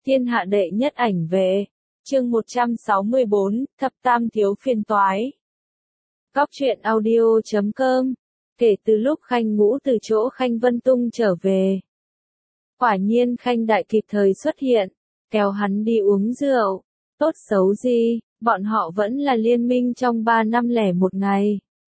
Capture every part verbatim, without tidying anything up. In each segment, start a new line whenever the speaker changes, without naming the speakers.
Thiên hạ đệ nhất ảnh vệ. Chương một trăm sáu mươi bốn, thập tam thiếu phiền toái. Góc truyện audio chấm com. Kể từ lúc Khanh Ngũ từ chỗ Khanh Vân Tung trở về, quả nhiên Khanh Đại kịp thời xuất hiện, kéo hắn đi uống rượu. Tốt xấu gì, bọn họ vẫn là liên minh trong ba năm lẻ một ngày.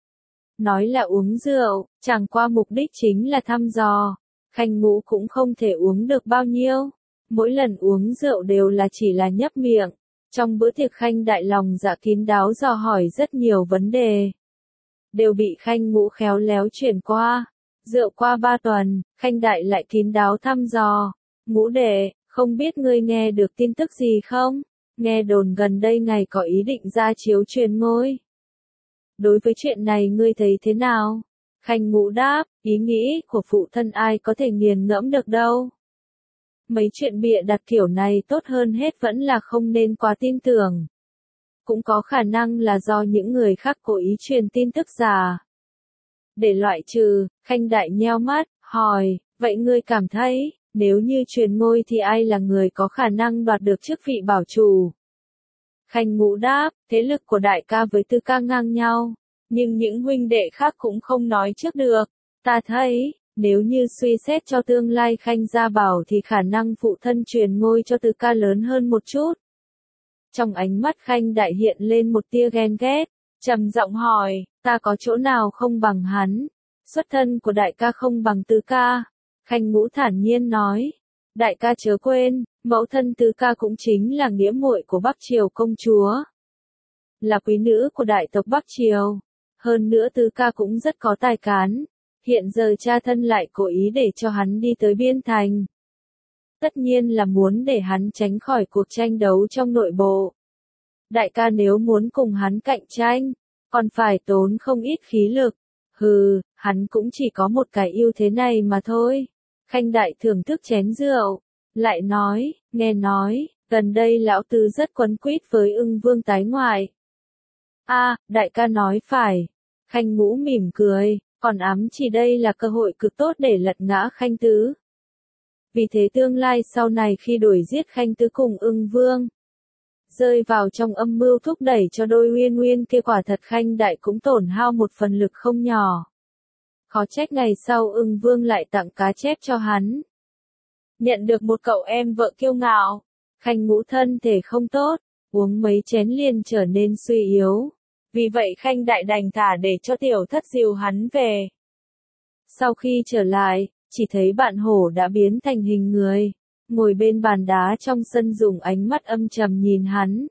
Nói là uống rượu, chẳng qua mục đích chính là thăm dò. Khanh Ngũ cũng không thể uống được bao nhiêu. Mỗi lần uống rượu đều là chỉ là nhấp miệng. Trong bữa tiệc Khanh Đại lòng dạ kín đáo dò hỏi rất nhiều vấn đề, đều bị Khanh Ngũ khéo léo chuyển qua. Rượu qua ba tuần, Khanh Đại lại kín đáo thăm dò. Ngũ đệ, không biết ngươi nghe được tin tức gì không? Nghe đồn gần đây ngài có ý định ra chiếu truyền ngôi. Đối với chuyện này ngươi thấy thế nào? Khanh Ngũ đáp, ý nghĩ của phụ thân ai có thể nghiền ngẫm được đâu. Mấy chuyện bịa đặt kiểu này tốt hơn hết vẫn là không nên quá tin tưởng. Cũng có khả năng là do những người khác cố ý truyền tin tức giả. Để loại trừ, Khanh Đại nheo mắt, hỏi, vậy ngươi cảm thấy, nếu như truyền ngôi thì ai là người có khả năng đoạt được chức vị bảo chủ? Khanh Ngũ đáp, thế lực của đại ca với tư ca ngang nhau, nhưng những huynh đệ khác cũng không nói trước được. Ta thấy, nếu như suy xét cho tương lai Khanh gia bảo thì khả năng phụ thân truyền ngôi cho tư ca lớn hơn một chút. Trong ánh mắt Khanh Đại hiện lên một tia ghen ghét, trầm giọng hỏi, ta có chỗ nào không bằng hắn? Xuất thân của đại ca không bằng tư ca. Khanh Ngũ thản nhiên nói, đại ca chớ quên, mẫu thân tư ca cũng chính là nghĩa muội của Bắc Triều công chúa, là quý nữ của đại tộc Bắc Triều. Hơn nữa tư ca cũng rất có tài cán. Hiện giờ cha thân lại cố ý để cho hắn đi tới biên thành. Tất nhiên là muốn để hắn tránh khỏi cuộc tranh đấu trong nội bộ. Đại ca nếu muốn cùng hắn cạnh tranh, còn phải tốn không ít khí lực. Hừ, hắn cũng chỉ có một cái ưu thế này mà thôi. Khanh Đại thưởng thức chén rượu, lại nói, nghe nói, gần đây lão tứ rất quấn quýt với Ưng Vương tái ngoại. A, đại ca nói phải. Khanh Ngũ mỉm cười. Còn ám chỉ đây là cơ hội cực tốt để lật ngã Khanh Tứ. Vì thế tương lai sau này khi đuổi giết Khanh Tứ cùng Ưng Vương, rơi vào trong âm mưu thúc đẩy cho đôi uyên uyên kia, quả thật Khanh Đại cũng tổn hao một phần lực không nhỏ. Khó trách ngày sau Ưng Vương lại tặng cá chép cho hắn. Nhận được một cậu em vợ kiêu ngạo, Khanh Ngũ thân thể không tốt, uống mấy chén liền trở nên suy yếu. Vì vậy Khanh Đại đành thả để cho tiểu thất dìu hắn về. Sau khi trở lại, chỉ thấy bạn hổ đã biến thành hình người, ngồi bên bàn đá trong sân dùng ánh mắt âm trầm nhìn hắn.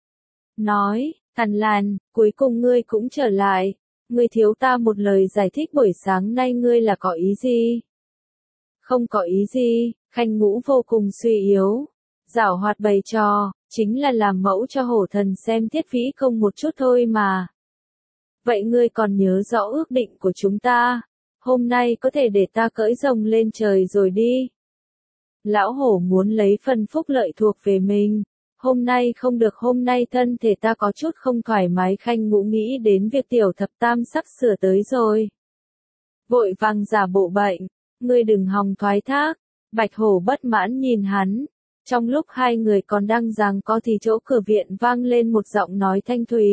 Nói, Thằn Làn, cuối cùng ngươi cũng trở lại, ngươi thiếu ta một lời giải thích buổi sáng nay ngươi là có ý gì? Không có ý gì, Khanh Ngũ vô cùng suy yếu, giảo hoạt bày trò. Chính là làm mẫu cho hổ thần xem thiết vĩ công một chút thôi mà. Vậy ngươi còn nhớ rõ ước định của chúng ta, hôm nay có thể để ta cưỡi rồng lên trời rồi đi. Lão hổ muốn lấy phần phúc lợi thuộc về mình, hôm nay không được, hôm nay thân thể ta có chút không thoải mái. Khanh Ngũ nghĩ đến việc tiểu thập tam sắp sửa tới rồi, vội vàng giả bộ bệnh, ngươi đừng hòng thoái thác. Bạch hổ bất mãn nhìn hắn. Trong lúc hai người còn đang giằng co thì chỗ cửa viện vang lên một giọng nói thanh thúy.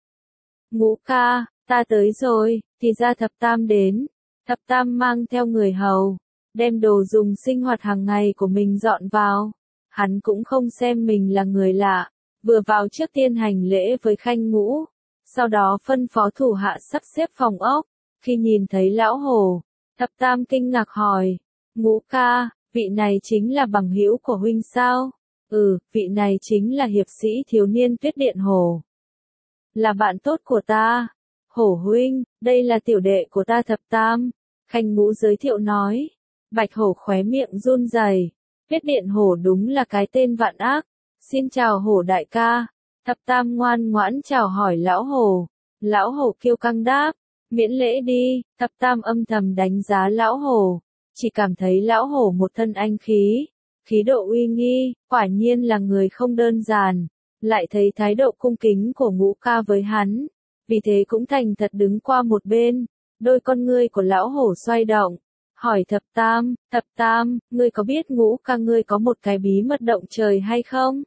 Ngũ ca, ta tới rồi. Thì ra thập tam đến. Thập tam mang theo người hầu, đem đồ dùng sinh hoạt hàng ngày của mình dọn vào. Hắn cũng không xem mình là người lạ, vừa vào trước tiên hành lễ với Khanh Ngũ, sau đó phân phó thủ hạ sắp xếp phòng ốc. Khi nhìn thấy lão hổ, thập tam kinh ngạc hỏi, Ngũ ca, vị này chính là bằng hữu của huynh sao? Ừ, vị này chính là hiệp sĩ thiếu niên Tuyết Điện Hổ, là bạn tốt của ta. Hổ huynh, đây là tiểu đệ của ta thập tam. Khanh Ngũ giới thiệu nói. Bạch hổ khóe miệng run rẩy. Tuyết Điện Hổ đúng là cái tên vạn ác. Xin chào hổ đại ca. Thập tam ngoan ngoãn chào hỏi lão hổ. Lão hổ kiêu căng đáp, miễn lễ đi. Thập tam âm thầm đánh giá lão hổ, chỉ cảm thấy lão hổ một thân anh khí, khí độ uy nghi, quả nhiên là người không đơn giản. Lại thấy thái độ cung kính của Ngũ ca với hắn, vì thế cũng thành thật đứng qua một bên. Đôi con ngươi của lão hổ xoay động, hỏi thập tam, thập tam, ngươi có biết Ngũ ca ngươi có một cái bí mật động trời hay không?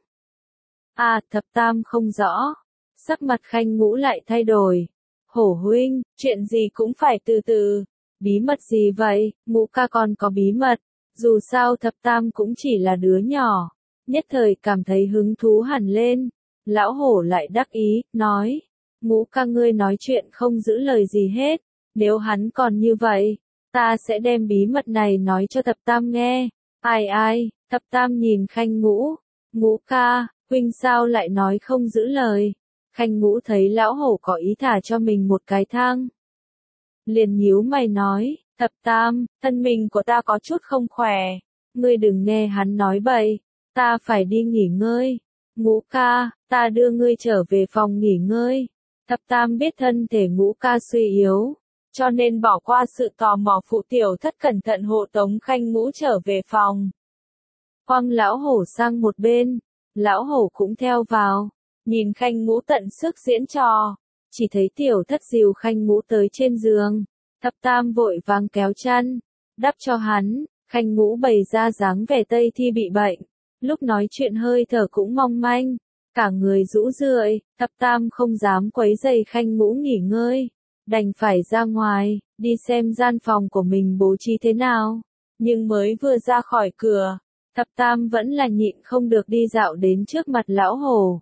À, thập tam không rõ. Sắc mặt Khanh Ngũ lại thay đổi. Hổ huynh, chuyện gì cũng phải từ từ. Bí mật gì vậy? Ngũ ca còn có bí mật. Dù sao thập tam cũng chỉ là đứa nhỏ. Nhất thời cảm thấy hứng thú hẳn lên. Lão hổ lại đắc ý, nói. Ngũ ca ngươi nói chuyện không giữ lời gì hết. Nếu hắn còn như vậy, ta sẽ đem bí mật này nói cho thập tam nghe. Ai ai, thập tam nhìn Khanh Ngũ. Ngũ ca, huynh sao lại nói không giữ lời? Khanh Ngũ thấy lão hổ có ý thả cho mình một cái thang. Liền nhíu mày nói, thập tam, thân mình của ta có chút không khỏe. Ngươi đừng nghe hắn nói bậy, ta phải đi nghỉ ngơi. Ngũ ca, ta đưa ngươi trở về phòng nghỉ ngơi. Thập tam biết thân thể Ngũ ca suy yếu, cho nên bỏ qua sự tò mò phụ tiểu thất cẩn thận hộ tống Khanh Ngũ trở về phòng. Quăng lão hổ sang một bên, lão hổ cũng theo vào, nhìn Khanh Ngũ tận sức diễn trò, chỉ thấy tiểu thất dìu Khanh Ngũ tới trên giường, thập tam vội vàng kéo chăn, đắp cho hắn, Khanh Ngũ bày ra dáng vẻ Tây Thi bị bệnh, lúc nói chuyện hơi thở cũng mong manh, cả người rũ rượi, thập tam không dám quấy rầy Khanh Ngũ nghỉ ngơi, đành phải ra ngoài, đi xem gian phòng của mình bố trí thế nào, nhưng mới vừa ra khỏi cửa, thập tam vẫn là nhịn không được đi dạo đến trước mặt lão hổ.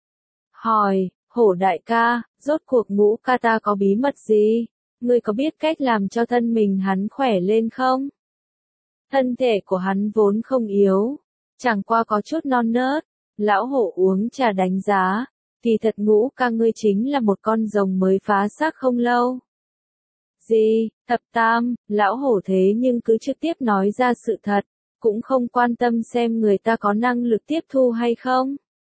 Hỏi, hổ đại ca, rốt cuộc Ngũ ca ta có bí mật gì? Ngươi có biết cách làm cho thân mình hắn khỏe lên không? Thân thể của hắn vốn không yếu, chẳng qua có chút non nớt. Lão hổ uống trà đánh giá, thì thật Ngũ ca ngươi chính là một con rồng mới phá xác không lâu. Gì, thập tam, lão hổ thế nhưng cứ trực tiếp nói ra sự thật, cũng không quan tâm xem người ta có năng lực tiếp thu hay không.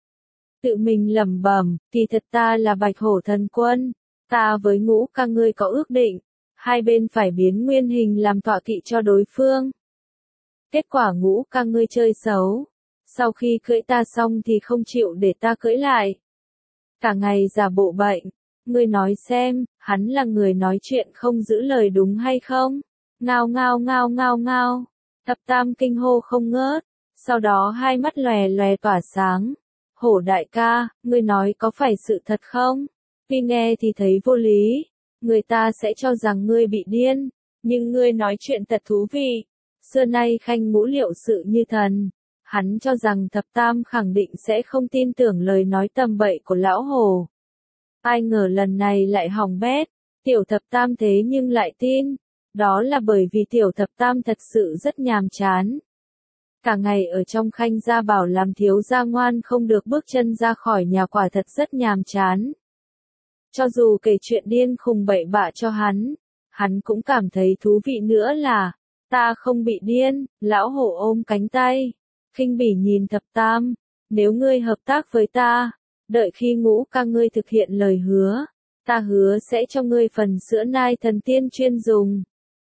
Tự mình lẩm bẩm, thì thật ta là Bạch Hổ Thần Quân, ta với Ngũ ca ngươi có ước định, hai bên phải biến nguyên hình làm tọa kỵ cho đối phương. Kết quả Ngũ ca ngươi chơi xấu, sau khi cưỡi ta xong thì không chịu để ta cưỡi lại. Cả ngày giả bộ bệnh, ngươi nói xem, hắn là người nói chuyện không giữ lời đúng hay không? Ngao ngao ngao ngao ngao, thập tam kinh hô không ngớt, sau đó hai mắt lòe lòe tỏa sáng. Hổ đại ca, ngươi nói có phải sự thật không? Tuy nghe thì thấy vô lý, người ta sẽ cho rằng ngươi bị điên, nhưng ngươi nói chuyện thật thú vị. Xưa nay Khanh Ngũ liệu sự như thần, hắn cho rằng thập tam khẳng định sẽ không tin tưởng lời nói tầm bậy của lão hổ. Ai ngờ lần này lại hỏng bét, tiểu thập tam thế nhưng lại tin, đó là bởi vì tiểu thập tam thật sự rất nhàm chán. Cả ngày ở trong Khanh gia bảo làm thiếu gia ngoan không được bước chân ra khỏi nhà quả thật rất nhàm chán. Cho dù kể chuyện điên khùng bậy bạ cho hắn, hắn cũng cảm thấy thú vị nữa là, ta không bị điên, lão hổ ôm cánh tay, khinh bỉ nhìn thập tam, nếu ngươi hợp tác với ta, đợi khi Ngũ ca ngươi thực hiện lời hứa, ta hứa sẽ cho ngươi phần sữa nai thần tiên chuyên dùng.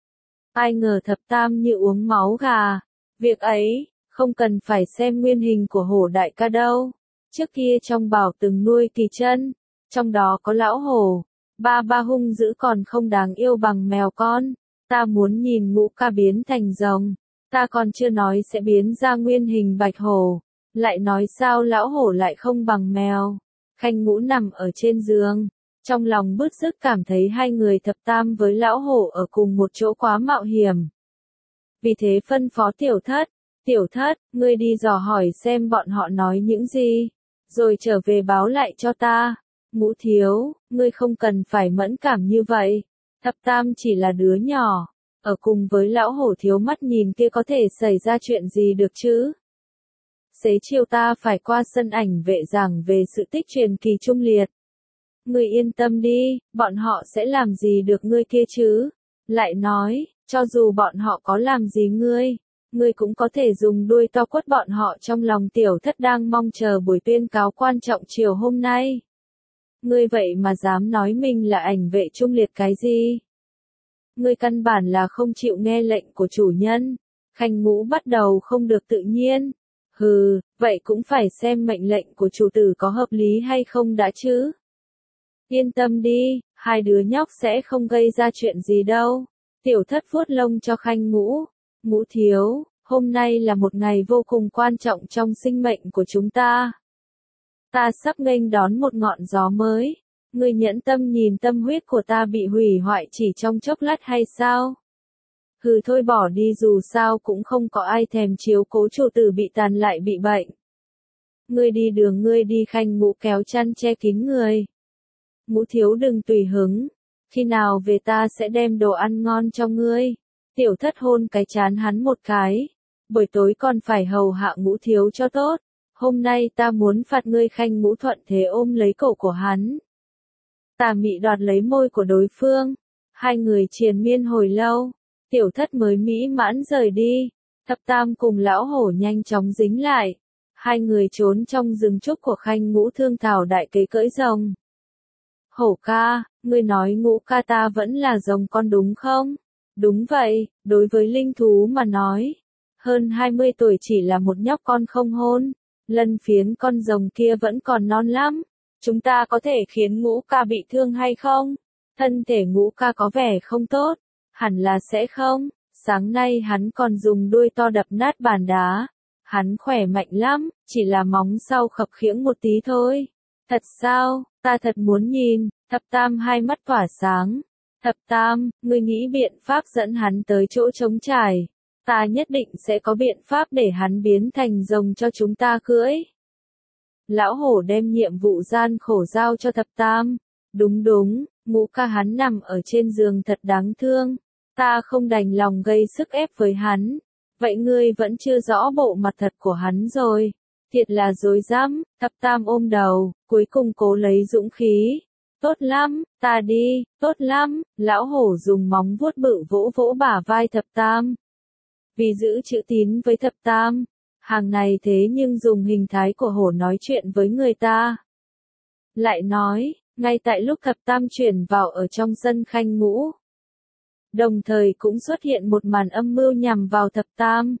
Ai ngờ thập tam như uống máu gà, việc ấy, không cần phải xem nguyên hình của hổ đại ca đâu, trước kia trong bảo từng nuôi kỳ chân, trong đó có lão hổ, ba ba hung dữ còn không đáng yêu bằng mèo con, ta muốn nhìn Ngũ ca biến thành rồng, ta còn chưa nói sẽ biến ra nguyên hình bạch hổ, lại nói sao lão hổ lại không bằng mèo. Khanh Ngũ nằm ở trên giường, trong lòng bứt rứt cảm thấy hai người thập tam với lão hổ ở cùng một chỗ quá mạo hiểm. Vì thế phân phó tiểu thất, tiểu thất, ngươi đi dò hỏi xem bọn họ nói những gì, rồi trở về báo lại cho ta. Ngũ thiếu, ngươi không cần phải mẫn cảm như vậy, thập tam chỉ là đứa nhỏ, ở cùng với lão hổ thiếu mắt nhìn kia có thể xảy ra chuyện gì được chứ? Xế chiều ta phải qua sân ảnh vệ giảng về sự tích truyền kỳ trung liệt. Ngươi yên tâm đi, bọn họ sẽ làm gì được ngươi kia chứ? Lại nói, cho dù bọn họ có làm gì ngươi, ngươi cũng có thể dùng đuôi to quất bọn họ trong lòng tiểu thất đang mong chờ buổi tuyên cáo quan trọng chiều hôm nay. Ngươi vậy mà dám nói mình là ảnh vệ trung liệt cái gì? Ngươi căn bản là không chịu nghe lệnh của chủ nhân. Khanh Ngũ bắt đầu không được tự nhiên. Hừ, vậy cũng phải xem mệnh lệnh của chủ tử có hợp lý hay không đã chứ. Yên tâm đi, hai đứa nhóc sẽ không gây ra chuyện gì đâu. Tiểu thất vuốt lông cho Khanh Ngũ. Ngũ thiếu, hôm nay là một ngày vô cùng quan trọng trong sinh mệnh của chúng ta. Ta sắp nghênh đón một ngọn gió mới. Ngươi nhẫn tâm nhìn tâm huyết của ta bị hủy hoại chỉ trong chốc lát hay sao? Hừ thôi bỏ đi, dù sao cũng không có ai thèm chiếu cố chủ tử bị tàn lại bị bệnh. Ngươi đi đường ngươi đi. Khanh Ngũ kéo chăn che kín người. Ngũ thiếu đừng tùy hứng. Khi nào về ta sẽ đem đồ ăn ngon cho ngươi. Tiểu thất hôn cái chán hắn một cái. Buổi tối còn phải hầu hạ Ngũ thiếu cho tốt. Hôm nay ta muốn phạt ngươi. Khanh Ngũ thuận thế ôm lấy cổ của hắn. Tà mị đoạt lấy môi của đối phương. Hai người triền miên hồi lâu. Tiểu thất mới mỹ mãn rời đi. Thập tam cùng lão hổ nhanh chóng dính lại. Hai người trốn trong rừng trúc của Khanh Ngũ thương thảo đại kế cưỡi rồng. Hổ ca, ngươi nói Ngũ ca ta vẫn là rồng con đúng không? Đúng vậy, đối với linh thú mà nói. Hơn hai mươi tuổi chỉ là một nhóc con không hôn. Lân phiến con rồng kia vẫn còn non lắm. Chúng ta có thể khiến Ngũ ca bị thương hay không? Thân thể Ngũ ca có vẻ không tốt. Hẳn là sẽ không. Sáng nay hắn còn dùng đuôi to đập nát bàn đá. Hắn khỏe mạnh lắm, chỉ là móng sau khập khiễng một tí thôi. Thật sao, ta thật muốn nhìn. Thập tam hai mắt tỏa sáng. Thập tam, ngươi nghĩ biện pháp dẫn hắn tới chỗ trống trải. Ta nhất định sẽ có biện pháp để hắn biến thành rồng cho chúng ta cưỡi. Lão hổ đem nhiệm vụ gian khổ giao cho thập tam. Đúng đúng, Ngũ ca hắn nằm ở trên giường thật đáng thương. Ta không đành lòng gây sức ép với hắn. Vậy ngươi vẫn chưa rõ bộ mặt thật của hắn rồi. Thiệt là dối dám. Thập tam ôm đầu, cuối cùng cố lấy dũng khí. Tốt lắm, ta đi, tốt lắm. Lão hổ dùng móng vuốt bự vỗ vỗ bả vai thập tam. Vì giữ chữ tín với thập tam. Hàng này thế nhưng dùng hình thái của hổ nói chuyện với người ta. Lại nói, ngay tại lúc thập tam chuyển vào ở trong sân Khanh Ngũ. Đồng thời cũng xuất hiện một màn âm mưu nhằm vào thập tam.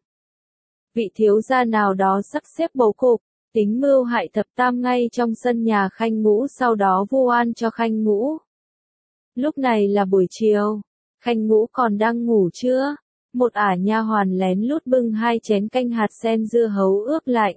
Vị thiếu gia nào đó sắp xếp bố cục, tính mưu hại thập tam ngay trong sân nhà Khanh Ngũ, sau đó vu oan cho Khanh Ngũ. Lúc này là buổi chiều, Khanh Ngũ còn đang ngủ chưa? Một ả nha hoàn lén lút bưng hai chén canh hạt sen dưa hấu ướp lạnh.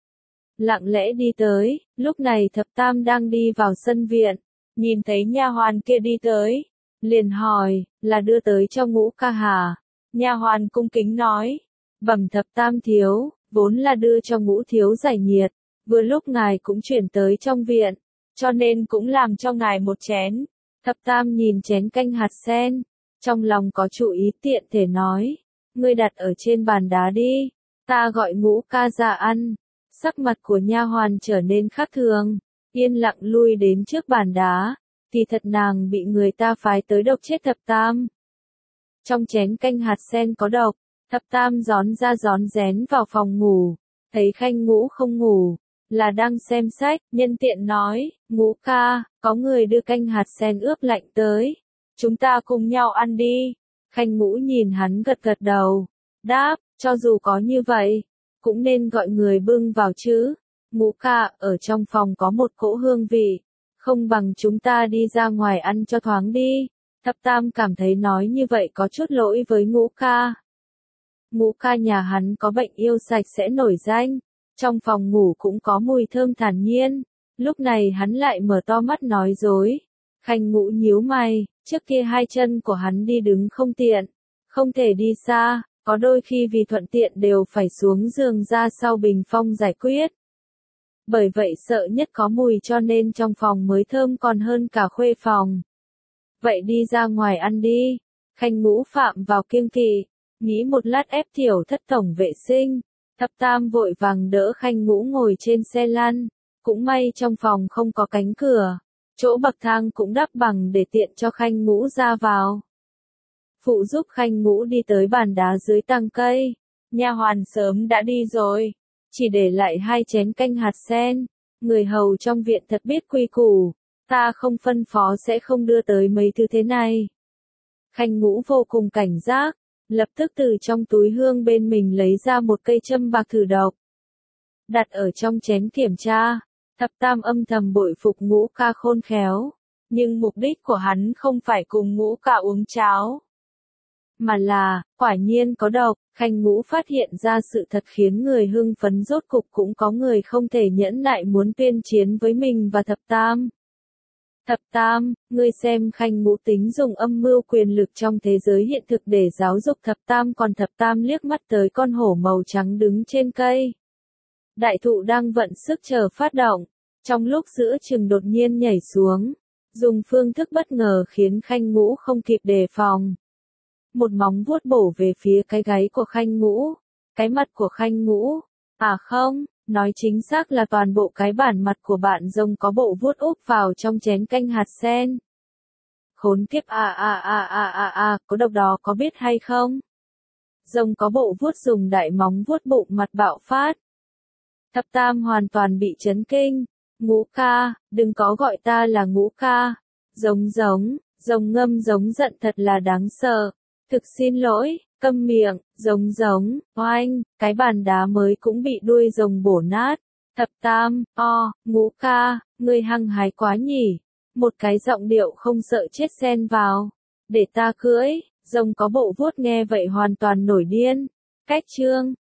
Lặng lẽ đi tới, lúc này thập tam đang đi vào sân viện, nhìn thấy nha hoàn kia đi tới, liền hỏi, là đưa tới cho Ngũ ca hả? Nha hoàn cung kính nói, bẩm thập tam thiếu, vốn là đưa cho Ngũ thiếu giải nhiệt, vừa lúc ngài cũng chuyển tới trong viện, cho nên cũng làm cho ngài một chén. Thập tam nhìn chén canh hạt sen, trong lòng có chủ ý tiện thể nói, ngươi đặt ở trên bàn đá đi, ta gọi Ngũ ca ra ăn. Sắc mặt của nha hoàn trở nên khác thường, yên lặng lui đến trước bàn đá, thì thật nàng bị người ta phái tới độc chết thập tam. Trong chén canh hạt sen có độc, thập tam gión ra gión rén vào phòng ngủ, thấy Khanh Ngũ không ngủ, là đang xem sách, nhân tiện nói, Ngũ ca, có người đưa canh hạt sen ướp lạnh tới, chúng ta cùng nhau ăn đi. Khanh Ngũ nhìn hắn gật gật đầu, đáp, cho dù có như vậy, cũng nên gọi người bưng vào chứ. Ngũ ca, ở trong phòng có một cỗ hương vị, không bằng chúng ta đi ra ngoài ăn cho thoáng đi. Thập tam cảm thấy nói như vậy có chút lỗi với Ngũ ca. Ngũ ca nhà hắn có bệnh yêu sạch sẽ nổi danh, trong phòng ngủ cũng có mùi thơm thản nhiên. Lúc này hắn lại mở to mắt nói dối. Khanh Ngũ nhíu mày, trước kia hai chân của hắn đi đứng không tiện, không thể đi xa, có đôi khi vì thuận tiện đều phải xuống giường ra sau bình phong giải quyết. Bởi vậy sợ nhất có mùi cho nên trong phòng mới thơm còn hơn cả khuê phòng. Vậy đi ra ngoài ăn đi. Khanh Ngũ phạm vào kiêng kỵ, nghĩ một lát ép Tiểu thất tổng vệ sinh. Thập tam vội vàng đỡ Khanh Ngũ ngồi trên xe lăn, cũng may trong phòng không có cánh cửa, chỗ bậc thang cũng đắp bằng để tiện cho Khanh Ngũ ra vào. Phụ giúp Khanh Ngũ đi tới bàn đá dưới tàng cây, nha hoàn sớm đã đi rồi, chỉ để lại hai chén canh hạt sen. Người hầu trong viện thật biết quy củ, ta không phân phó sẽ không đưa tới mấy thứ thế này. Khanh Ngũ vô cùng cảnh giác, lập tức từ trong túi hương bên mình lấy ra một cây châm bạc thử độc, đặt ở trong chén kiểm tra. Thập tam âm thầm bội phục Ngũ ca khôn khéo, nhưng mục đích của hắn không phải cùng Ngũ ca uống cháo. mà là, quả nhiên có độc. Khanh Ngũ phát hiện ra sự thật khiến người hưng phấn, rốt cục cũng có người không thể nhẫn nại muốn tuyên chiến với mình và Thập Tam. Thập Tam, ngươi xem Khanh Ngũ tính dùng âm mưu quyền lực trong thế giới hiện thực để giáo dục Thập Tam, còn Thập Tam liếc mắt tới con hổ màu trắng đứng trên cây. Đại thụ đang vận sức chờ phát động, trong lúc giữa chừng đột nhiên nhảy xuống, dùng phương thức bất ngờ khiến Khanh Ngũ không kịp đề phòng. Một móng vuốt bổ về phía cái gáy của Khanh Ngũ, cái mặt của Khanh Ngũ, à không, nói chính xác là toàn bộ cái bản mặt của bạn rồng có bộ vuốt úp vào trong chén canh hạt sen. Khốn kiếp, à à à à à à, có độc đó có biết hay không? Rồng có bộ vuốt dùng đại móng vuốt bụng mặt bạo phát. Thập Tam hoàn toàn bị chấn kinh. Ngũ ca, đừng có gọi ta là Ngũ ca. Giống giống, rồng ngâm giống giận thật là đáng sợ. Thực xin lỗi, câm miệng, giống giống, oanh, cái bàn đá mới cũng bị đuôi rồng bổ nát. Thập Tam, o, Ngũ ca, ngươi hăng hái quá nhỉ. Một cái giọng điệu không sợ chết xen vào. Để ta cưỡi, rồng có bộ vuốt nghe vậy hoàn toàn nổi điên. Cách chương